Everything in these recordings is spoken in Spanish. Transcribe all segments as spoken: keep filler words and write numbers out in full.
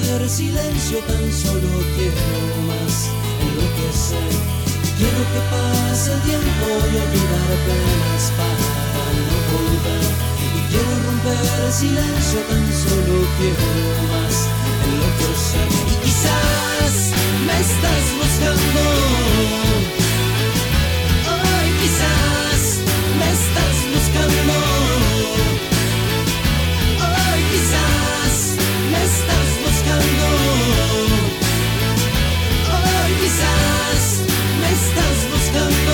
romper silencio, tan solo quiero más enloquecer. Quiero que pase el tiempo y olvidar penas para no volver. Y quiero romper silencio, tan solo quiero más enloquecer. Y quizás me estás buscando, hoy quizás me estás buscando, hoy quizás me estás buscando, hoy quizás me estás buscando.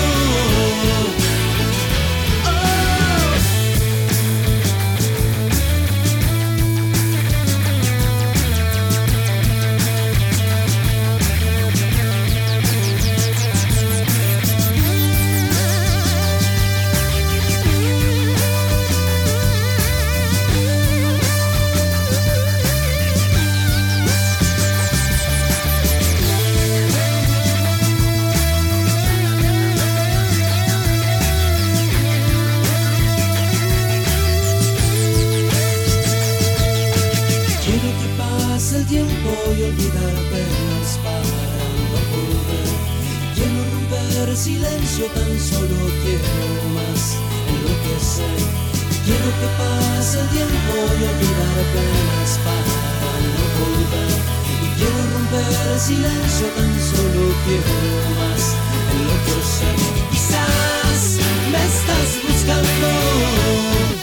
El tiempo y olvidar penas para no volver. Quiero romper silencio, tan solo quiero más enloquecer. Quiero que pase el tiempo y olvidar penas para no volver. Y quiero romper silencio, tan solo quiero más enloquecer. Y quizás me estás buscando,